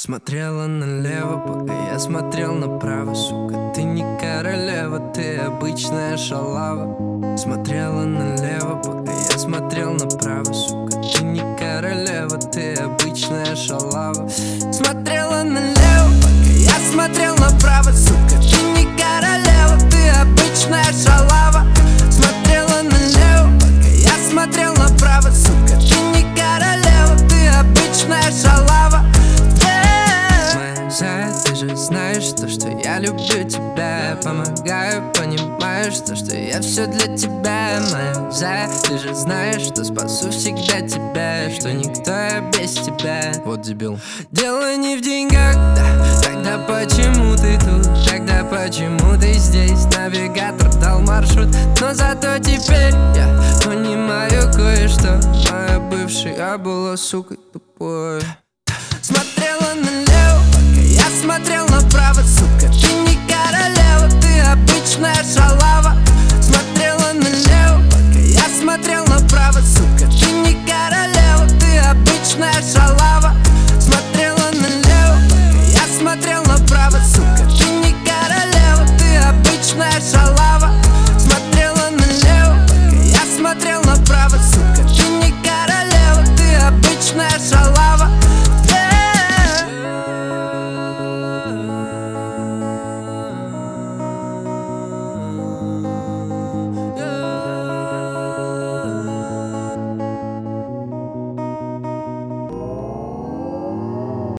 Смотрела налево, пока я смотрел направо. Сука, ты не королева, ты обычная шалава. Смотрела налево, пока я смотрел направо. Сука, ты не королева, ты обычная шалава. Смотрела налево, пока я смотрел направо. Сука, ты не королева, ты обычная шалава. Смотрела налево, пока я смотрел направо. Сука, ты не королева, ты обычная шалава. Ты же знаешь то, что я люблю тебя. Помогаю, понимаешь то, что я все для тебя, моя зая. Ты же знаешь, что спасу всегда тебя, что никто я без тебя. Вот дебил. Дело не в деньгах, да. Тогда почему ты тут? Тогда почему ты здесь? Навигатор дал маршрут, но зато теперь я понимаю кое-что. Моя бывшая была сукой тупой.